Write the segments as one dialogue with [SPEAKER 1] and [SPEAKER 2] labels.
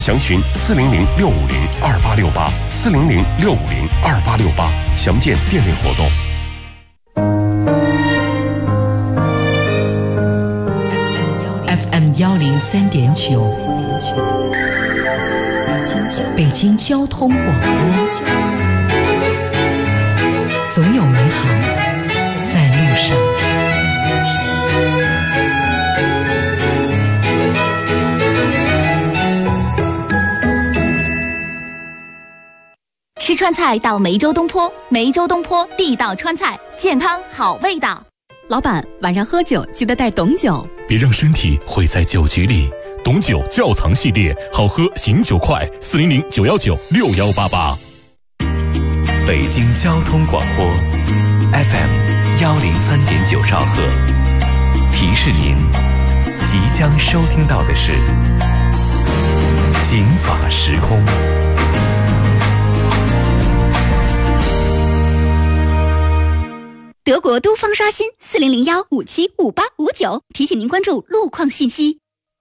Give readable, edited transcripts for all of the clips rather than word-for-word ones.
[SPEAKER 1] 详询400-650-2868，400-650-2868，详见店内活动。
[SPEAKER 2] FM 103.9，北京交通广播，总有美好在路上。
[SPEAKER 3] 吃川菜到梅州东坡，梅州东坡地道川菜，健康好味道。
[SPEAKER 4] 老板，晚上喝酒记得带董酒，
[SPEAKER 5] 别让身体毁在酒局里。董酒窖藏系列，好喝醒酒快，400-919-6188。
[SPEAKER 6] 北京交通广播 FM 103.9兆赫，提示您即将收听到的是警法时空。
[SPEAKER 3] 德国都方刷新40015758559，提醒您关注路况信息。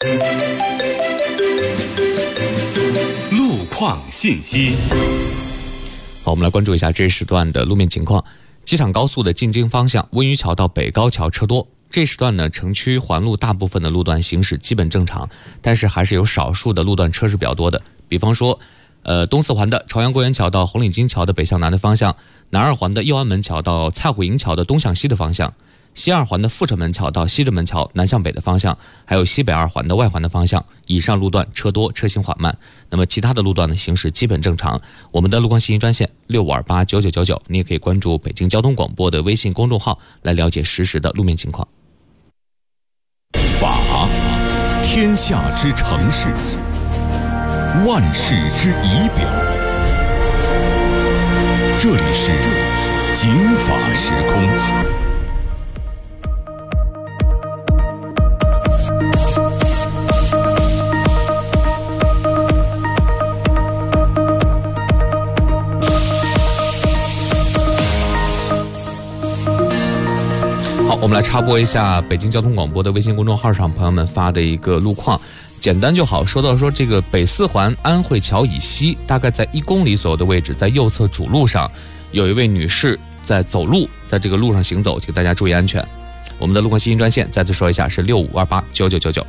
[SPEAKER 6] 路况信息。
[SPEAKER 7] 好，我们来关注一下这一时段的路面情况。机场高速的进京方向，温榆桥到北高桥车多。这一时段呢，城区环路大部分的路段行驶基本正常，但是还是有少数的路段车是比较多的。比方说，东四环的朝阳公园桥到红领巾桥的北向南的方向，南二环的右安门桥到蔡虎营桥的东向西的方向，西二环的阜成门桥到西直门桥南向北的方向，还有西北二环的外环的方向，以上路段车多，车行缓慢。那么其他的路段呢，行驶基本正常。我们的路况信息专线65289999，你也可以关注北京交通广播的微信公众号来了解实时的路面情况。
[SPEAKER 5] 法，天下之城市，万世之仪表。这里是警法时空。
[SPEAKER 7] 好，我们来插播一下北京交通广播的微信公众号上朋友们发的一个路况，简单就好。说到这个北四环安慧桥以西，大概在1公里左右的位置，在右侧主路上，有一位女士在走路，在这个路上行走，请大家注意安全。我们的路况信息专线再次说一下是65289999。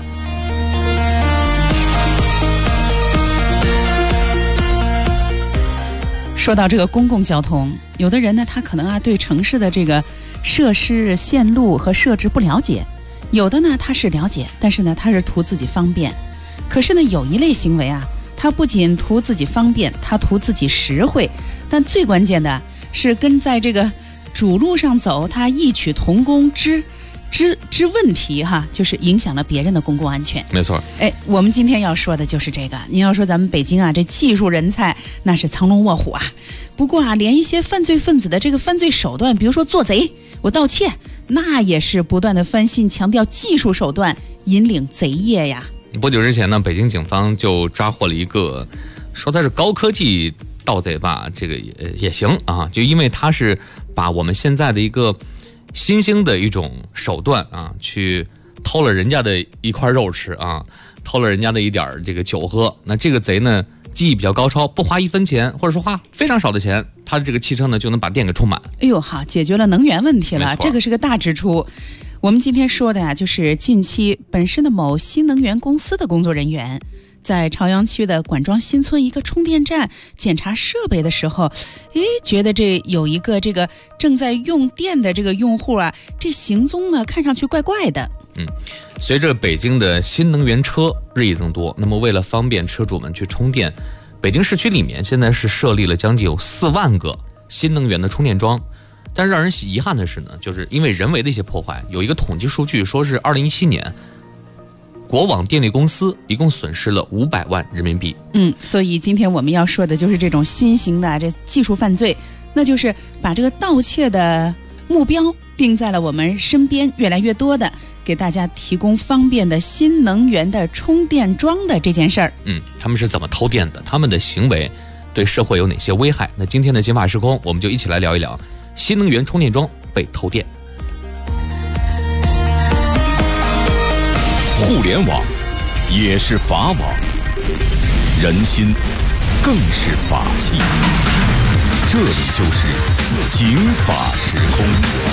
[SPEAKER 8] 说到这个公共交通，有的人呢，他可能对城市的这个设施、线路和设置不了解，有的呢他是了解，但是呢他是图自己方便。可是呢有一类行为他不仅图自己方便，他图自己实惠，但最关键的是跟在这个主路上走，他异曲同工之问题就是影响了别人的公共安全。
[SPEAKER 7] 没错，
[SPEAKER 8] 我们今天要说的就是这个。您要说咱们北京这技术人才那是藏龙卧虎不过连一些犯罪分子的这个犯罪手段，比如说做贼我盗窃，那也是不断的翻新，强调技术手段引领贼业呀。
[SPEAKER 7] 不久之前呢，北京警方就抓获了一个，说他是高科技盗贼吧，这个也行就因为他是把我们现在的一个新兴的一种手段去偷了人家的一块肉吃偷了人家的一点这个酒喝。那这个贼呢，技艺比较高超，不花1分钱，或者说花非常少的钱，他的这个汽车呢就能把电给充满。
[SPEAKER 8] 哎呦好，解决了能源问题了，这个是个大支出。我们今天说的就是近期本市的某新能源公司的工作人员在朝阳区的管庄新村一个充电站检查设备的时候，觉得这有一个这个正在用电的这个用户这行踪呢看上去怪怪的。
[SPEAKER 7] 随着北京的新能源车日益增多，那么为了方便车主们去充电，北京市区里面现在是设立了将近有4万个新能源的充电桩。但是让人遗憾的是呢，就是因为人为的一些破坏，有一个统计数据说是2017年国网电力公司一共损失了500万人民币。
[SPEAKER 8] 所以今天我们要说的就是这种新型的这技术犯罪，那就是把这个盗窃的目标定在了我们身边越来越多的给大家提供方便的新能源的充电桩的这件事儿。
[SPEAKER 7] 他们是怎么偷电的？他们的行为对社会有哪些危害？那今天的警法时空，我们就一起来聊一聊新能源充电桩被偷电。
[SPEAKER 5] 互联网也是法网，
[SPEAKER 1] 人心，更是法器。这里就是警法时空。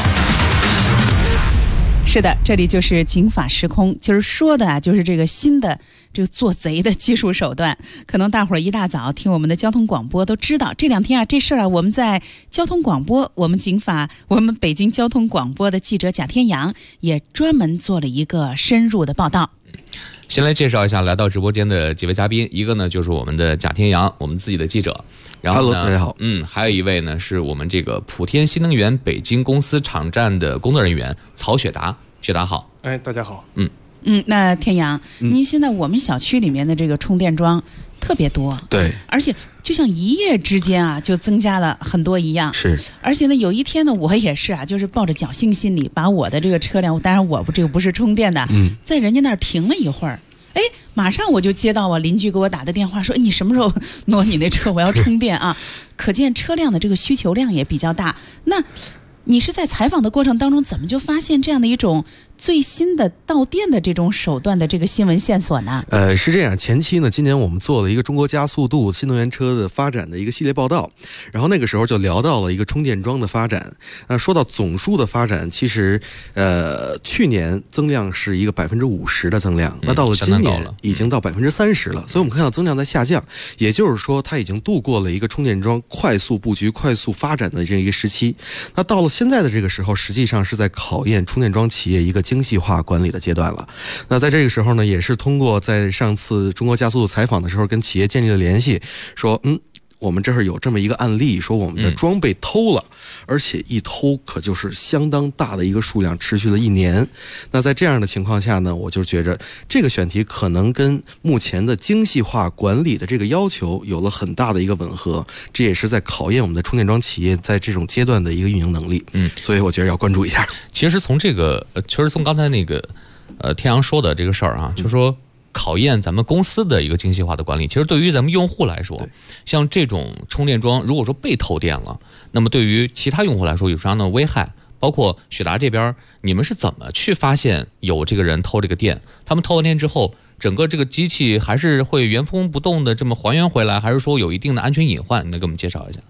[SPEAKER 8] 是的，这里就是警法时空，就是说的就是这个新的这个做贼的技术手段。可能大伙儿一大早听我们的交通广播都知道，这两天这事儿我们在交通广播，我们北京交通广播的记者贾天阳也专门做了一个深入的报道。
[SPEAKER 7] 先来介绍一下来到直播间的几位嘉宾，一个呢就是我们的贾天阳，我们自己的记者。然后呢
[SPEAKER 9] Hello， 大家好。
[SPEAKER 7] 还有一位呢是我们这个普天新能源北京公司场站的工作人员曹雪达。雪达好。
[SPEAKER 10] 大家好。
[SPEAKER 8] 那天阳，您现在我们小区里面的这个充电桩特别多，
[SPEAKER 9] 对，
[SPEAKER 8] 而且就像一夜之间就增加了很多一样。
[SPEAKER 9] 是，
[SPEAKER 8] 而且呢，有一天呢，我也是就是抱着侥幸心理，把我的这个车辆，当然我这个不是充电的，在人家那儿停了一会儿。马上我就接到我邻居给我打的电话，说你什么时候挪你那车，我要充电啊！可见车辆的这个需求量也比较大。那你是在采访的过程当中，怎么就发现这样的一种最新的盗电的这种手段的这个新闻线索呢？
[SPEAKER 9] 是这样，前期呢，今年我们做了一个中国加速度新能源车的发展的一个系列报道，然后那个时候就聊到了一个充电桩的发展。说到总数的发展，其实去年增量是一个50%的增量，那到了今年已经到30%了，所以我们看到增量在下降，也就是说它已经度过了一个充电桩快速布局、快速发展的这一个时期。那到了现在的这个时候，实际上是在考验充电桩企业一个精细化管理的阶段了。那在这个时候呢，也是通过在上次中国加速度采访的时候跟企业建立了联系，说我们这儿有这么一个案例，说我们的装被偷了，而且一偷可就是相当大的一个数量，持续了1年。那在这样的情况下呢，我就觉着这个选题可能跟目前的精细化管理的这个要求有了很大的一个吻合，这也是在考验我们的充电桩企业在这种阶段的一个运营能力。所以我觉得要关注一下。
[SPEAKER 7] 其实从刚才那个天阳说的这个事儿就是说考验咱们公司的一个精细化的管理。其实对于咱们用户来说，像这种充电桩如果说被偷电了，那么对于其他用户来说有什么样的危害？包括雪达这边，你们是怎么去发现有这个人偷这个电？他们偷了电之后，整个这个机器还是会原封不动的这么还原回来，还是说有一定的安全隐患？你能给我们介绍一下？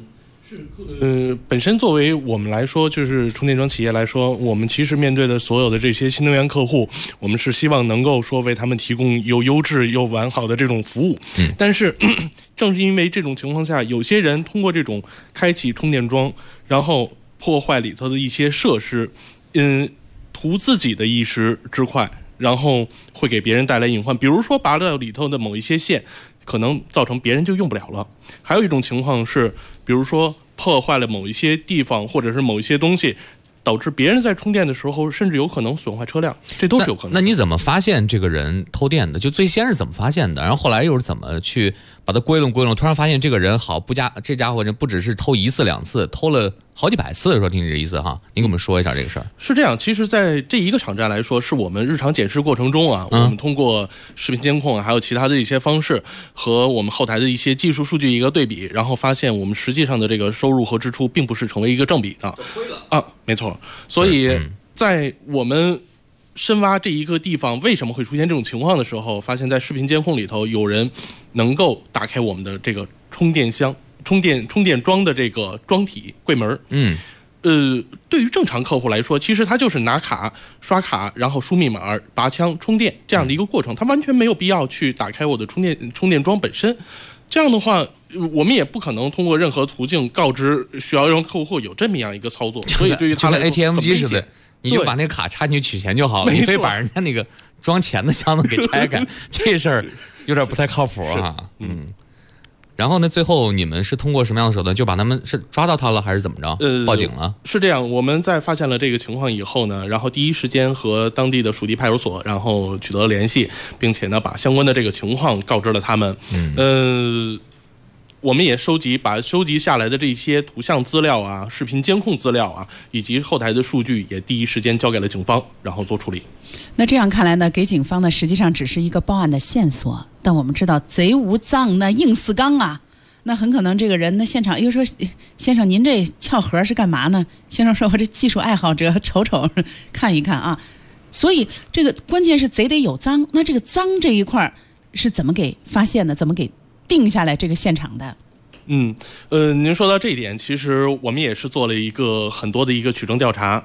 [SPEAKER 10] 本身作为我们来说，就是充电桩企业来说，我们其实面对的所有的这些新能源客户，我们是希望能够说为他们提供又优质又完好的这种服务。但是正是因为这种情况下，有些人通过这种开启充电桩，然后破坏里头的一些设施，图自己的一时之快，然后会给别人带来隐患。比如说拔掉里头的某一些线，可能造成别人就用不了了。还有一种情况是，比如说破坏了某一些地方或者是某一些东西，导致别人在充电的时候甚至有可能损坏车辆，这都是有可能的。
[SPEAKER 7] 那你怎么发现这个人偷电的？就最先是怎么发现的？然后后来又是怎么去把它归拢？突然发现这个人这家伙人不只是偷1次2次，偷了好几百次，说听你这意思哈，您给我们说一下这个事儿。
[SPEAKER 10] 是这样，其实在这一个场站来说，是我们日常检视过程中我们通过视频监控还有其他的一些方式和我们后台的一些技术数据一个对比，然后发现我们实际上的这个收入和支出并不是成为一个正比的。没错。所以在我们深挖这一个地方为什么会出现这种情况的时候，发现在视频监控里头有人能够打开我们的这个充电箱、充电桩的这个桩体柜门。对于正常客户来说，其实他就是拿卡刷卡，然后输密码、拔枪、充电这样的一个过程，他完全没有必要去打开我的充电桩本身。这样的话，我们也不可能通过任何途径告知需要让客户有这么样一个操作，所以对于他来说
[SPEAKER 7] 就跟 ATM 机似的，你就把那个卡插进去取钱就好了，你非把人家那个装钱的箱子给拆开，这事儿有点不太靠谱啊。然后呢，最后你们是通过什么样的手段，就把他们是抓到他了，还是怎么着？报警了？
[SPEAKER 10] 是这样，我们在发现了这个情况以后呢，然后第一时间和当地的属地派出所，然后取得了联系，并且呢，把相关的这个情况告知了他们。我们也把收集下来的这些图像资料啊、视频监控资料啊，以及后台的数据，也第一时间交给了警方，然后做处理。
[SPEAKER 8] 那这样看来呢，给警方呢实际上只是一个报案的线索，但我们知道贼无赃那硬死刚啊，那很可能这个人呢现场又说，先生您这撬盒是干嘛呢？先生说我这技术爱好者，瞅瞅看一看啊。所以这个关键是贼得有赃，那这个赃这一块是怎么给发现的，怎么给定下来这个现场的？
[SPEAKER 10] 您说到这一点，其实我们也是做了很多的一个取证调查。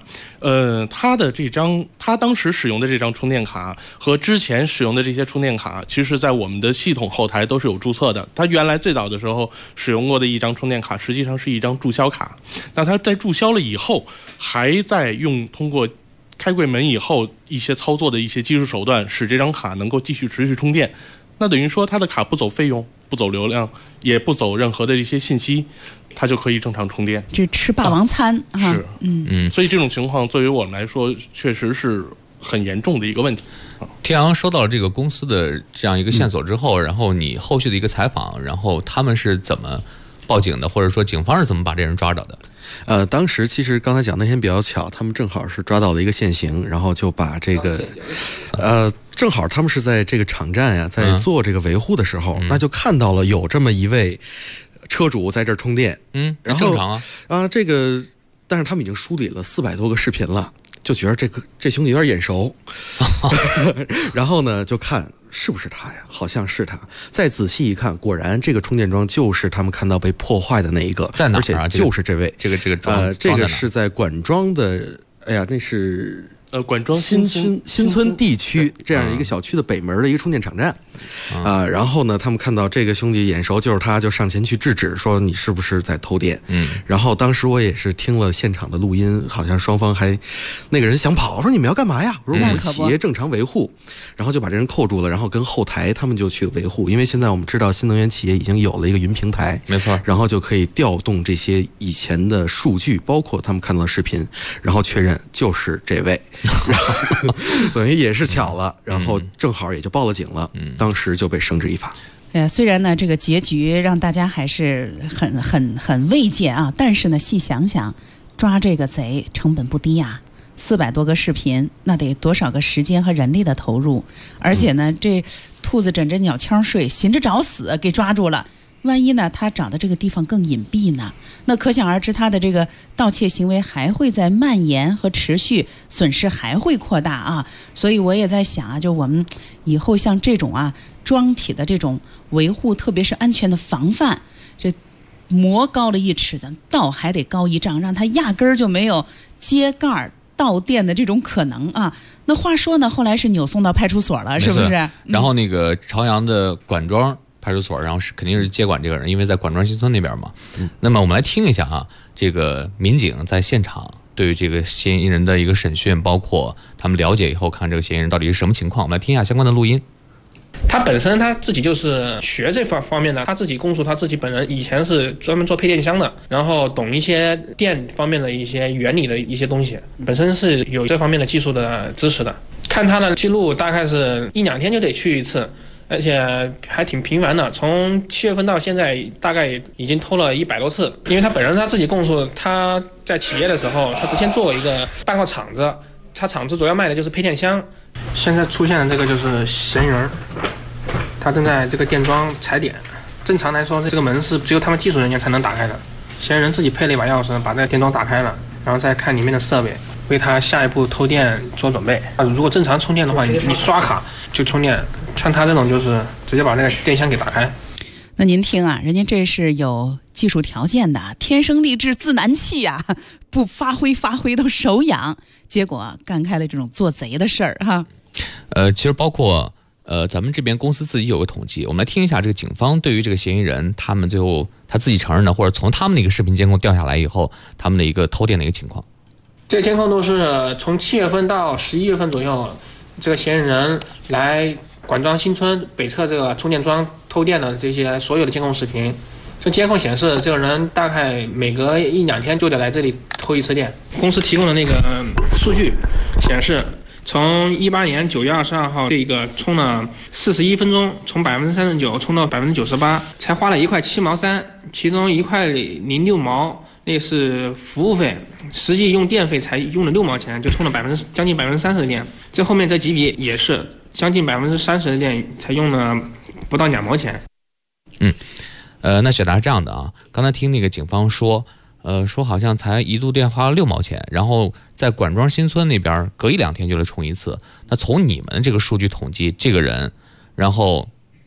[SPEAKER 10] 他当时使用的这张充电卡和之前使用的这些充电卡，其实在我们的系统后台都是有注册的。他原来最早的时候使用过的一张充电卡，实际上是一张注销卡。那他在注销了以后，还在通过开柜门以后一些操作的一些技术手段，使这张卡能够继续持续充电。那等于说他的卡不走费用，不走流量，也不走任何的一些信息，它就可以正常充电。
[SPEAKER 8] 这吃霸王餐
[SPEAKER 10] 是，所以这种情况对于我们来说确实是很严重的一个问题。
[SPEAKER 7] 天阳收到了这个公司的这样一个线索之后，然后你后续的一个采访，然后他们是怎么报警的，或者说警方是怎么把这人抓着的？
[SPEAKER 9] 当时其实刚才讲那天比较巧，他们正好是抓到了一个现行，然后就把这个正好他们是在这个场站呀，在做这个维护的时候，那就看到了有这么一位车主在这儿充电，然后
[SPEAKER 7] 正常
[SPEAKER 9] 但是他们已经梳理了400多个视频了，就觉得这兄弟有点眼熟，然后呢就看是不是他呀，好像是他。再仔细一看，果然这个充电桩就是他们看到被破坏的那一个，
[SPEAKER 7] 在哪儿啊？
[SPEAKER 9] 而且就是这位，
[SPEAKER 7] 这个桩，
[SPEAKER 9] 这个是在管庄的，哎呀，那是。
[SPEAKER 10] 管庄
[SPEAKER 9] 新村地区这样一个小区的北门的一个充电场站，然后呢，他们看到这个兄弟眼熟，就是他，就上前去制止，说你是不是在偷电？然后当时我也是听了现场的录音，好像双方还那个人想跑，说你们要干嘛呀？我说我们企业正常维护，然后就把这人扣住了，然后跟后台他们就去维护，因为现在我们知道新能源企业已经有了一个云平台，
[SPEAKER 7] 没错，
[SPEAKER 9] 然后就可以调动这些以前的数据，包括他们看到的视频，然后确认就是这位。等于也是巧了，然后正好也就报了警了，当时就被绳之以法。
[SPEAKER 8] 虽然呢这个结局让大家还是很慰藉啊，但是呢细想想，抓这个贼成本不低啊，400多个视频，那得多少个时间和人力的投入，而且呢这兔子枕着鸟枪睡，寻着找死给抓住了。万一呢他找的这个地方更隐蔽呢，那可想而知他的这个盗窃行为还会在蔓延和持续，损失还会扩大啊。所以我也在想啊，就我们以后像这种桩体的这种维护，特别是安全的防范，这魔高了1尺，咱道还得高1丈，让他压根儿就没有揭盖盗电的这种可能啊。那话说呢，后来是扭送到派出所了，是不是？
[SPEAKER 7] 然后那个朝阳的管庄派出所，然后肯定是接管这个人，因为在管庄新村那边嘛。那么我们来听一下啊，这个民警在现场对于这个嫌疑人的一个审讯，包括他们了解以后，看这个嫌疑人到底是什么情况。我们来听一下相关的录音。
[SPEAKER 11] 他本身他自己就是学这方面的，他自己供述他自己本人以前是专门做配电箱的，然后懂一些电方面的一些原理的一些东西，本身是有这方面的技术的知识的。看他的记录，大概是1、2天就得去一次，而且还挺频繁的，从7月份到现在大概已经偷了100多次。因为他本人他自己供述，他在企业的时候，他之前做过一个半个厂子，他厂子主要卖的就是配电箱。现在出现的这个就是嫌疑人，他正在这个电桩踩点。正常来说，这个门是只有他们技术人员才能打开的。嫌疑人自己配了一把钥匙，把这个电桩打开了，然后再看里面的设备，为他下一步偷电做准备。如果正常充电的话，你刷卡就充电，像他这种就是直接把那个电箱给打开。
[SPEAKER 8] 那您听啊，人家这是有技术条件的，天生丽质自难弃啊，不发挥都手痒，结果干开了这种做贼的事儿哈。
[SPEAKER 7] 其实包括咱们这边公司自己有个统计，我们来听一下这个警方对于这个嫌疑人，他们最后他自己承认的，或者从他们的一个视频监控调下来以后，他们的一个偷电的一个情况。
[SPEAKER 11] 这个监控都是从7月份到11月份左右，这个嫌疑人来管庄新村北侧这个充电桩偷电的这些所有的监控视频。这监控显示，这个人大概每隔1、2天就得来这里偷一次电。公司提供的那个数据显示，从18年9月22号这个充了41分钟，从39%充到98%，才花了1块7毛3，其中1块06毛那是服务费，实际用电费才用了6毛钱，就充了将近30%的电。这后面这几笔也是将近30%的电，才用了不到2毛钱。
[SPEAKER 7] 那雪达是这样的啊，刚才听那个警方说好像才一度电花了6毛钱，然后在管庄新村那边隔1、2天就来充一次。那从你们这个数据统计，这个人然后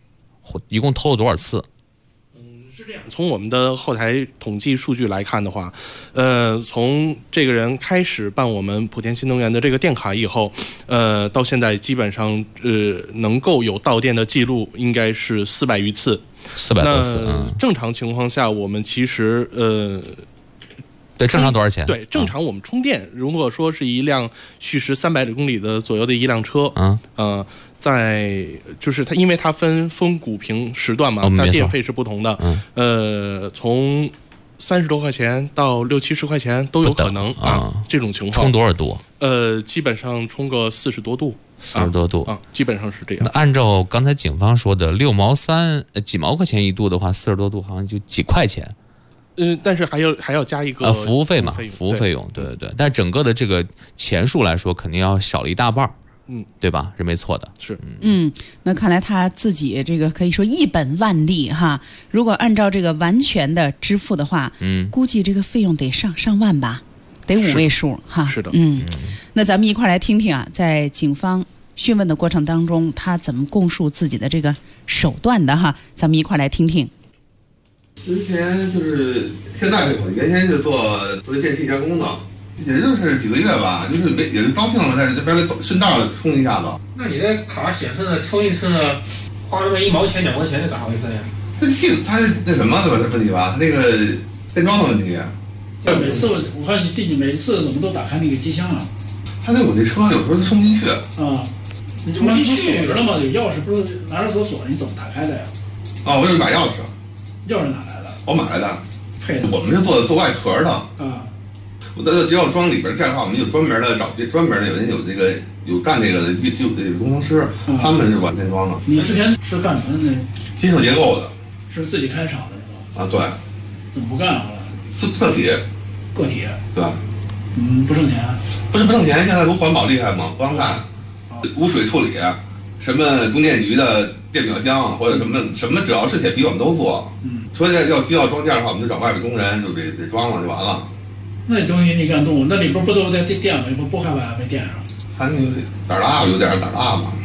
[SPEAKER 7] 一共偷了多少次？
[SPEAKER 10] 是这样，从我们的后台统计数据来看的话，从这个人开始办我们莆田新能源的这个电卡以后，到现在基本上能够有到店的记录应该是400余次
[SPEAKER 7] ，400多次。
[SPEAKER 10] 正常情况下，我们其实
[SPEAKER 7] 对，正常多少钱？
[SPEAKER 10] 对，正常我们充电，如果说是一辆续时300公里的左右的一辆车，在就是它，因为它分风谷平时段嘛，它电费是不同的，从30多块钱到60、70块钱都有可能这种情况。
[SPEAKER 7] 充多少度？
[SPEAKER 10] 基本上充个40多度
[SPEAKER 7] ，40多度
[SPEAKER 10] 基本上是这样。
[SPEAKER 7] 那按照刚才警方说的6毛3几毛块钱一度的话，40多度好像就几块钱。
[SPEAKER 10] 但是还要加一个
[SPEAKER 7] 服务费嘛，服务费用，对。但整个的这个钱数来说，肯定要少了一大半，对吧？是没错的，
[SPEAKER 10] 是。
[SPEAKER 8] 那看来他自己这个可以说一本万利哈。如果按照这个完全的支付的话，估计这个费用得上万吧，得5位数哈。
[SPEAKER 10] 是的，
[SPEAKER 8] 那咱们一块来听听啊，在警方讯问的过程当中，他怎么供述自己的这个手段的哈？咱们一块来听听。
[SPEAKER 12] 之前就是现在这会，原先是做电器加工的，也就是几个月吧，就是也是高兴了，在这边顺道充一下子。
[SPEAKER 11] 那你的卡显示的充一次呢，花那么1毛钱2毛钱，是咋回事呀？
[SPEAKER 12] 它那什么对吧？这问题吧，它那个电装的问题。
[SPEAKER 13] 每次我看你进去，每次怎么都打开那个机箱啊？
[SPEAKER 12] 他那我那车有时候充不进去。
[SPEAKER 13] 你充不进去了吗？有钥匙不是拿着锁，你怎么打开的呀？
[SPEAKER 12] 我有一把钥匙。
[SPEAKER 13] 钥匙哪来的？
[SPEAKER 12] 我买来的。
[SPEAKER 13] 配的。
[SPEAKER 12] 我们是做外壳的。只要装里边，这样的话我们有专门的找专门的，有人有干这个的工程师，他们是管电装的。
[SPEAKER 13] 你之前是干什么的呢？
[SPEAKER 12] 金属结构的。
[SPEAKER 13] 是自己开厂的是吧？
[SPEAKER 12] 对。
[SPEAKER 13] 怎么不干了后来？
[SPEAKER 12] 个体。对。
[SPEAKER 13] 不挣钱。
[SPEAKER 12] 不挣钱，现在不环保厉害吗？不让干。污水处理，什么供电局的电表箱或者什么，只要是铁皮我们都做。所以需要装件的话，我们就找外面工人，就得装了就完了。
[SPEAKER 13] 那东西你敢动？那里边不都在电吗？不害怕被电上？
[SPEAKER 12] 他那个胆大，有点胆大吧。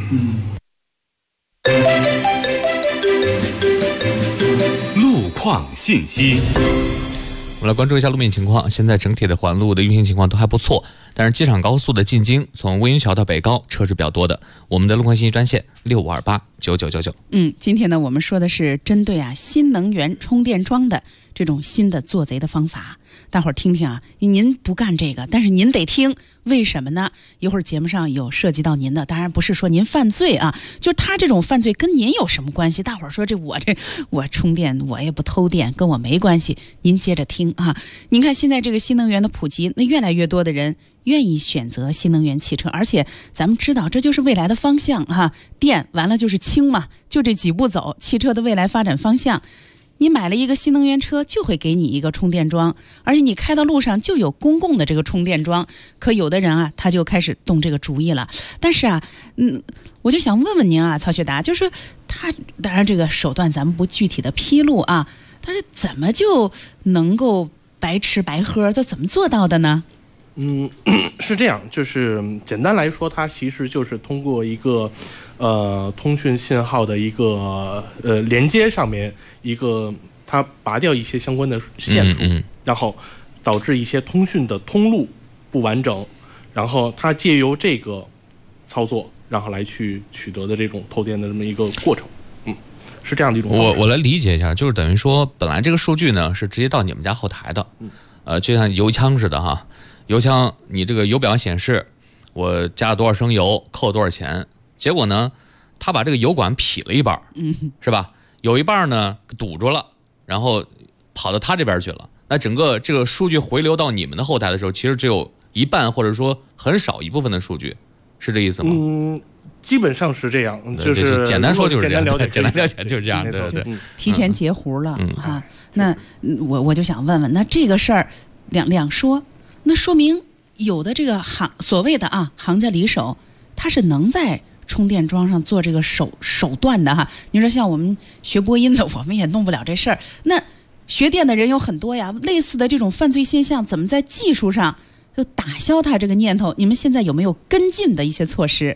[SPEAKER 6] 路况信息。
[SPEAKER 7] 我们来关注一下路面情况。现在整体的环路的运行情况都还不错，但是机场高速的进京从魏云桥到北高车是比较多的。我们的路况信息专线65289999。
[SPEAKER 8] 今天呢，我们说的是针对新能源充电桩的这种新的做贼的方法。大伙儿听听啊，您不干这个，但是您得听，为什么呢？一会儿节目上有涉及到您的，当然不是说您犯罪啊，就他这种犯罪跟您有什么关系？大伙儿说我充电我也不偷电，跟我没关系。您接着听啊，您看现在这个新能源的普及，那越来越多的人愿意选择新能源汽车，而且咱们知道这就是未来的方向哈，电完了就是氢嘛，就这几步走，汽车的未来发展方向。你买了一个新能源车，就会给你一个充电桩，而且你开到路上就有公共的这个充电桩。可有的人啊，他就开始动这个主意了。但是啊，我就想问问您啊，曹学达，就是他当然这个手段咱们不具体的披露啊，但是怎么就能够白吃白喝？这怎么做到的呢？
[SPEAKER 10] 是这样，就是简单来说，它其实就是通过一个通讯信号的一个连接上面一个，它拔掉一些相关的线路，然后导致一些通讯的通路不完整，然后它借由这个操作，然后来去取得的这种偷电的这么一个过程。是这样的一种方式。
[SPEAKER 7] 我来理解一下，就是等于说，本来这个数据呢是直接到你们家后台的，就像油枪似的哈。油枪，你这个油表显示我加了多少升油，扣了多少钱，结果呢，他把这个油管劈了一半，是吧？有一半呢堵住了，然后跑到他这边去了。那整个这个数据回流到你们的后台的时候，其实只有一半或者说很少一部分的数据，是这意思吗？
[SPEAKER 10] 基本上是这样，就是
[SPEAKER 7] 简单说就是这样，简单了解就是这样，对。
[SPEAKER 8] 提前截胡了哈。那我就想问问，那这个事儿两说。那说明有的这个所谓的行家里手，他是能在充电桩上做这个手段的哈。你说像我们学播音的，我们也弄不了这事儿。那学电的人有很多呀，类似的这种犯罪现象，怎么在技术上就打消他这个念头？你们现在有没有跟进的一些措施？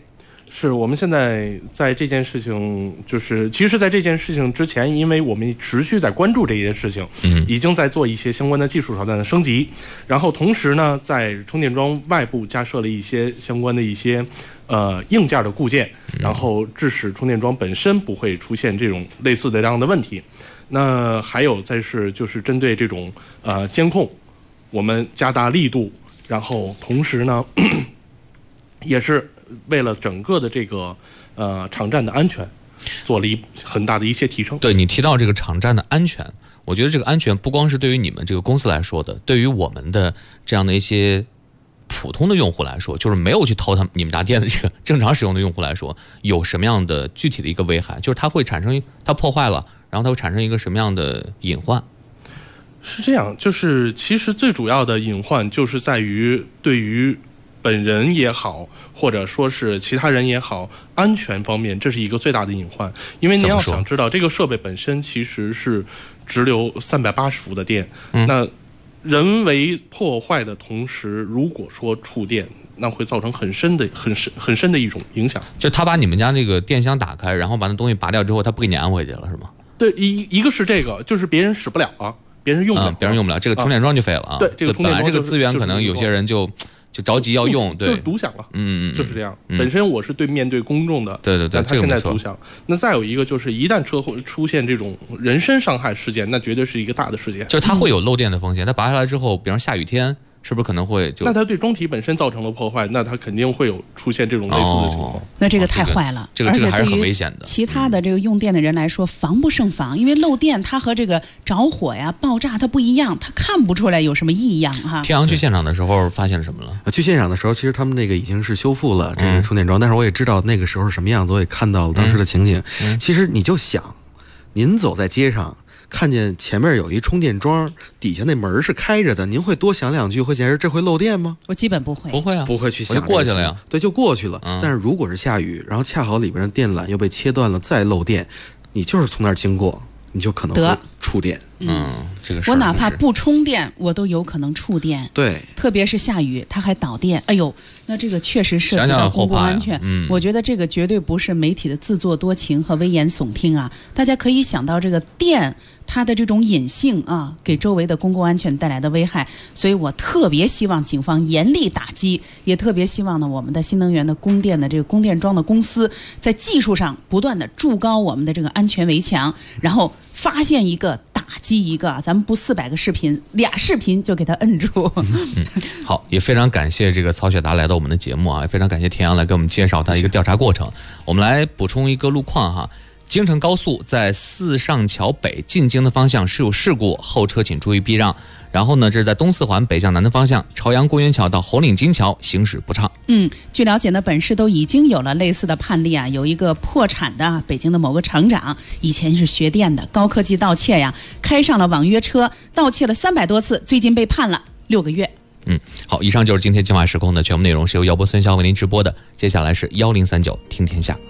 [SPEAKER 10] 是我们现在在这件事情，就是其实在这件事情之前，因为我们持续在关注这件事情，已经在做一些相关的技术手段的升级，然后同时呢，在充电桩外部加设了一些相关的一些硬件的固件，然后致使充电桩本身不会出现这种类似的这样的问题。那还有再是就是针对这种监控，我们加大力度，然后同时呢，也是为了整个的这个场站的安全，做了很大的一些提升。
[SPEAKER 7] 对，你提到这个场站的安全，我觉得这个安全不光是对于你们这个公司来说的，对于我们的这样的一些普通的用户来说，就是没有去偷你们家店的这个正常使用的用户来说，有什么样的具体的一个危害？就是它会产生，它破坏了，然后它会产生一个什么样的隐患？
[SPEAKER 10] 是这样，就是其实最主要的隐患就是在于对于本人也好，或者说是其他人也好，安全方面这是一个最大的隐患。因为您要想知道，这个设备本身其实是直流380伏的电，那人为破坏的同时，如果说触电，那会造成很深的一种影响。
[SPEAKER 7] 就他把你们家那个电箱打开，然后把那东西拔掉之后，他不给你安回去了，是吗？
[SPEAKER 10] 对，一个是这个，就是别人使不了啊，别人用不了，
[SPEAKER 7] 别人用不了，这个充电桩就废了啊。
[SPEAKER 10] 对，这个充电桩
[SPEAKER 7] 本来这个资源可能有些人就着急要用，对，
[SPEAKER 10] 就是独享了，就是这样。本身我是面对公众的，
[SPEAKER 7] 对，
[SPEAKER 10] 但他现在独享。那再有一个就是，一旦车祸出现这种人身伤害事件，那绝对是一个大的事件。
[SPEAKER 7] 就是它会有漏电的风险，它拔下来之后，比方下雨天，是不是可能会就？
[SPEAKER 10] 那它对中体本身造成了破坏，那它肯定会有出现这种类似的情况。
[SPEAKER 8] 那这个太坏了，
[SPEAKER 7] 这个还是很危险的。
[SPEAKER 8] 其他的这个用电的人来说，防不胜防，因为漏电它和这个着火呀、爆炸它不一样，它看不出来有什么异样哈。
[SPEAKER 7] 天阳去现场的时候发现了什么了？
[SPEAKER 9] 去现场的时候，其实他们那个已经是修复了这个充电桩，但是我也知道那个时候是什么样子，我也看到了当时的情景。其实你就想，您走在街上，看见前面有一充电桩，底下那门是开着的，您会多想两句，会显示这会漏电吗？
[SPEAKER 8] 我基本不会，
[SPEAKER 7] 不会啊，
[SPEAKER 9] 不会去想，
[SPEAKER 7] 就过去了呀。
[SPEAKER 9] 对，就过去了。但是如果是下雨，然后恰好里边的电缆又被切断了，再漏电，你就是从那儿经过，你就可能会触电。
[SPEAKER 7] 这个
[SPEAKER 8] 我哪怕不充电，我都有可能触电。
[SPEAKER 9] 对，
[SPEAKER 8] 特别是下雨，它还导电。哎呦，那这个确实涉及到公共安全。我觉得这个绝对不是媒体的自作多情和危言耸听啊！大家可以想到这个电它的这种隐性啊，给周围的公共安全带来的危害。所以我特别希望警方严厉打击，也特别希望呢，我们的新能源的供电的这个供电桩的公司在技术上不断的筑高我们的这个安全围墙，然后发现一个打击一个，咱们不400个视频，2视频就给他摁住。
[SPEAKER 7] 好，也非常感谢这个曹雪达来到我们的节目啊，也非常感谢田阳来给我们介绍他一个调查过程。我们来补充一个路况哈。京承高速在四上桥北进京的方向是有事故，后车请注意避让。然后呢，这是在东四环北向南的方向，朝阳公园桥到红岭金桥行驶不畅。
[SPEAKER 8] 据了解呢，本市都已经有了类似的判例啊，有一个破产的北京的某个厂长，以前是学电的，高科技盗窃呀，开上了网约车，盗窃了300多次，最近被判了6个月。
[SPEAKER 7] 好，以上就是今天金话时空的全部内容，是由姚波、孙潇为您直播的。接下来是1039听天下。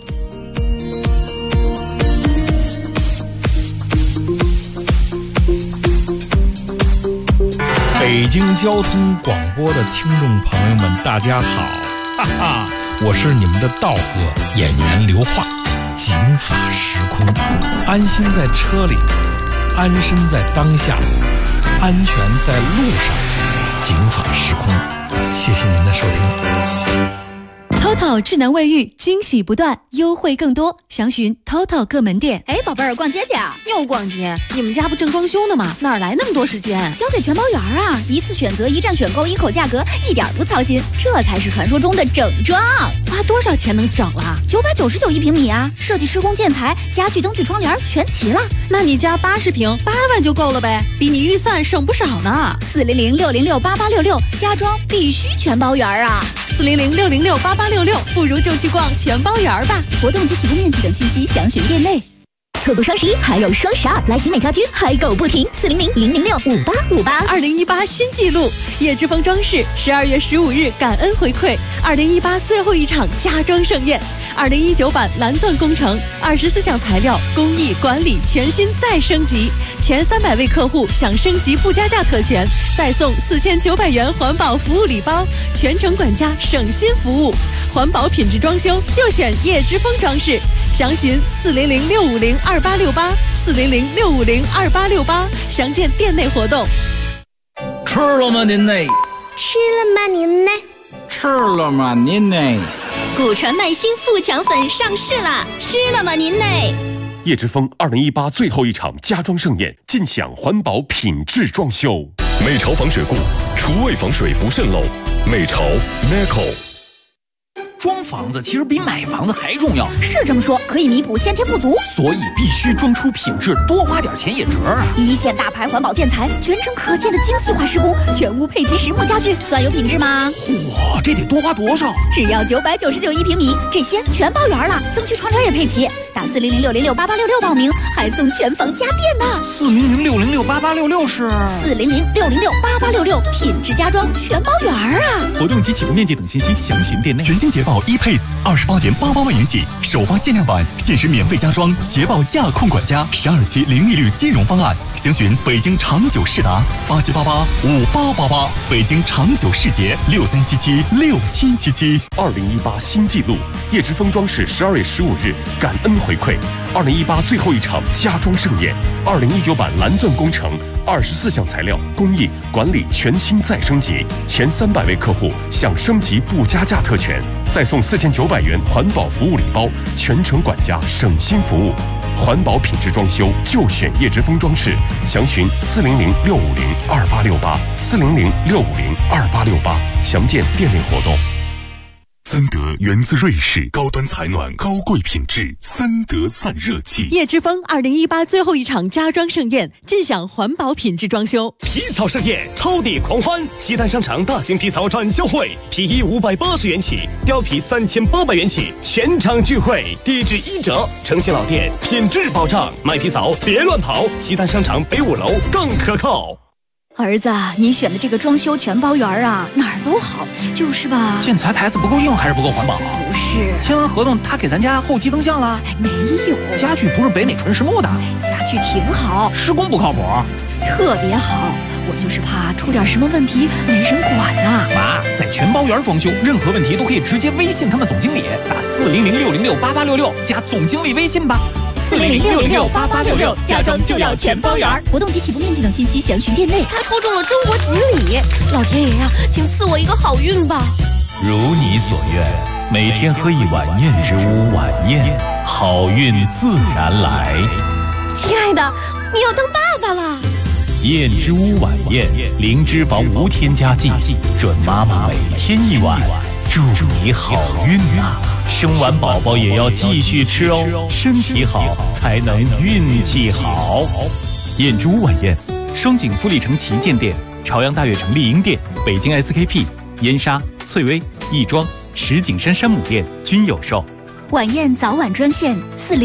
[SPEAKER 14] 北京交通广播的听众朋友们，大家好，哈哈，我是你们的道哥演员刘化。警法时空，安心在车里，安身在当下，安全在路上。警法时空，谢谢您的收听。
[SPEAKER 4] TOTO 智能卫浴惊喜不断，优惠更多，详询 TOTO 各门店。
[SPEAKER 3] 哎，宝贝儿，逛街去啊？
[SPEAKER 4] 又逛街？你们家不正装修呢吗？哪来那么多时间？
[SPEAKER 3] 交给全包园啊！一次选择，一站选购，一口价格，一点不操心，这才是传说中的整装。
[SPEAKER 4] 花多少钱能整了
[SPEAKER 3] ？999一平米啊！设计、施工、建材、家具、灯具、窗帘全齐了。
[SPEAKER 4] 那你家80平8万就够了呗，比你预算省不少呢。
[SPEAKER 3] 400-606-8866，家装必须全包园啊
[SPEAKER 4] ！400-606-8866，不如就去逛全包园吧。
[SPEAKER 3] 活动及启动面积等信息详询店内。
[SPEAKER 15] 错过双11还有双12，来集美家居嗨购不停，400-006-5858。2018
[SPEAKER 4] 新纪录，叶之峰装饰12月15日感恩回馈2018最后一场家装盛宴 2019版蓝钻工程，24项材料工艺管理全新再升级，前300位客户享升级不加价特权，再送4900元环保服务礼包，全程管家省心服务，环保品质装修就选叶之峰装饰，详询400-650-2868，400-650-2868，详见店内活动。
[SPEAKER 16] 吃了吗您呢？
[SPEAKER 17] 吃了吗您呢？
[SPEAKER 16] 吃了吗您呢？
[SPEAKER 3] 古传耐心富强粉上市啦！吃了吗您呢？
[SPEAKER 5] 叶之峰2018最后一场家装盛宴，尽享环保品质装修。美潮防水固，厨卫防水不渗漏。美潮 Meco。
[SPEAKER 16] 装房子其实比买房子还重要，
[SPEAKER 3] 是这么说，可以弥补先天不足，
[SPEAKER 16] 所以必须装出品质，多花点钱也值啊！
[SPEAKER 3] 一线大牌环保建材，全程可见的精细化施工，全屋配齐实木家具，算有品质吗？
[SPEAKER 16] 哇，这得多花多少？
[SPEAKER 3] 只要999一平米，这些全包圆了，灯具窗帘也配齐。打400-606-8866报名，还送全房家电呢。
[SPEAKER 16] 400-606-8866是
[SPEAKER 3] 400-606-8866，品质家装全包圆啊！
[SPEAKER 18] 活动及起步面积等信息详询店内。全新捷豹ePace28.88万元起，首发限量版，限时免费加装，捷豹驾控管家12期零利率金融方案，详询北京长久世达87885888，北京长久世捷63776777。
[SPEAKER 5] 2018新纪录，叶之峰装饰12月15日感恩回馈，2018最后一场家装盛宴，2019版蓝钻工程，24项材料工艺管理全新再升级，前300位客户享升级不加价特权，再送4900元环保服务礼包，全程管家省心服务。环保品质装修就选叶之峰装饰，详询400-650-2868，400-650-2868，详见店内活动。 森德源自瑞士，高端采暖，高贵品质，森德散热器。
[SPEAKER 4] 叶之峰2018最后一场家装盛宴，尽享环保品质装修。
[SPEAKER 19] 皮草盛宴，超抵狂欢！西单商场大型皮草展销会，皮衣580元起，貂皮3800元起，全场聚会，低至1折，诚信老店，品质保障。买皮草别乱跑，西单商场北5楼更可靠。
[SPEAKER 3] 儿子，你选的这个装修全包圆啊，哪儿都好，就是吧？
[SPEAKER 16] 建材牌子不够硬还是不够环保？
[SPEAKER 3] 不是，
[SPEAKER 16] 签完合同他给咱家后期增项了？
[SPEAKER 3] 没有，
[SPEAKER 16] 家具不是北美纯实木的，
[SPEAKER 3] 家具挺好，
[SPEAKER 16] 施工不靠谱，
[SPEAKER 3] 特别好。我就是怕出点什么问题没人管呐。
[SPEAKER 16] 妈，在全包圆装修，任何问题都可以直接微信他们总经理，打400-606-8866加总经理微信吧。
[SPEAKER 3] 400-606-8866，家装就要全包圆。活动及起步面积等信息详询店内。他抽中了中国锦鲤，老天爷呀，请赐我一个好运吧！
[SPEAKER 6] 如你所愿，每天喝一碗燕之屋晚宴，好运自然来。
[SPEAKER 3] 亲爱的，你要当爸爸了。
[SPEAKER 6] 燕之屋晚宴，零脂肪无添加剂，准妈妈每天一碗，祝你好运啊！生完宝宝也要继续吃哦，身体好才能运气好。
[SPEAKER 18] 燕之屋晚宴，双井富力城旗舰店、朝阳大悦城丽婴店、北京 SKP、燕莎、翠微、亦庄、石景山山姆店均有售。
[SPEAKER 3] 晚宴早晚专线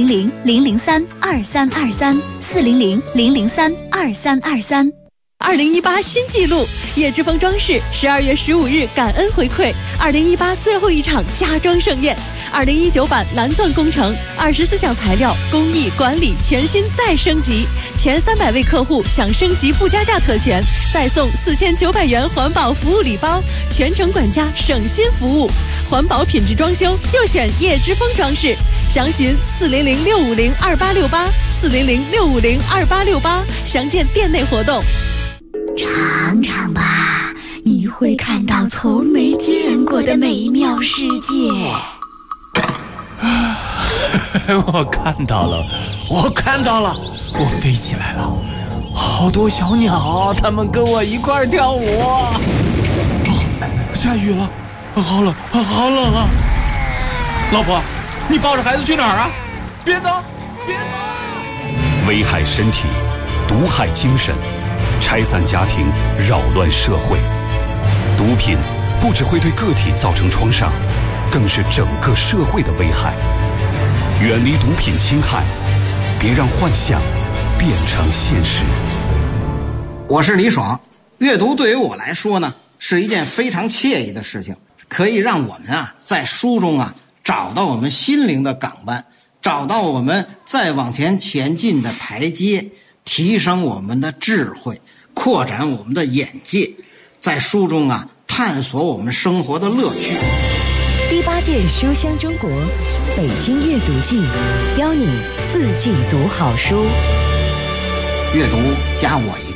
[SPEAKER 3] 400-003-2323，400-003-2323。
[SPEAKER 4] 2018新纪录，叶之峰装饰12月15日感恩回馈2018最后一场家装盛宴，2019版蓝钻工程，24项材料工艺管理全新再升级，前300位客户享升级不加价特权，再送4900元环保服务礼包，全程管家省心服务，环保品质装修就选叶之峰装饰，详询400-650-2868，400-650-2868，详见店内活动。
[SPEAKER 3] 尝尝吧，你会看到从没见过的美妙世界。
[SPEAKER 16] 我看到了，我飞起来了，好多小鸟，它们跟我一块儿跳舞。下雨了，好冷啊！老婆，你抱着孩子去哪儿啊？别走！
[SPEAKER 5] 危害身体，毒害精神，拆散家庭，扰乱社会。毒品不只会对个体造成创伤，更是整个社会的危害。远离毒品侵害，别让幻想变成现实。
[SPEAKER 20] 我是李爽，阅读对于我来说呢，是一件非常惬意的事情，可以让我们在书中找到我们心灵的港湾，找到我们再往前进的台阶，提升我们的智慧，扩展我们的眼界，在书中探索我们生活的乐趣。
[SPEAKER 21] 第8届书香中国北京阅读季，邀你4季读好书。
[SPEAKER 20] 阅读加我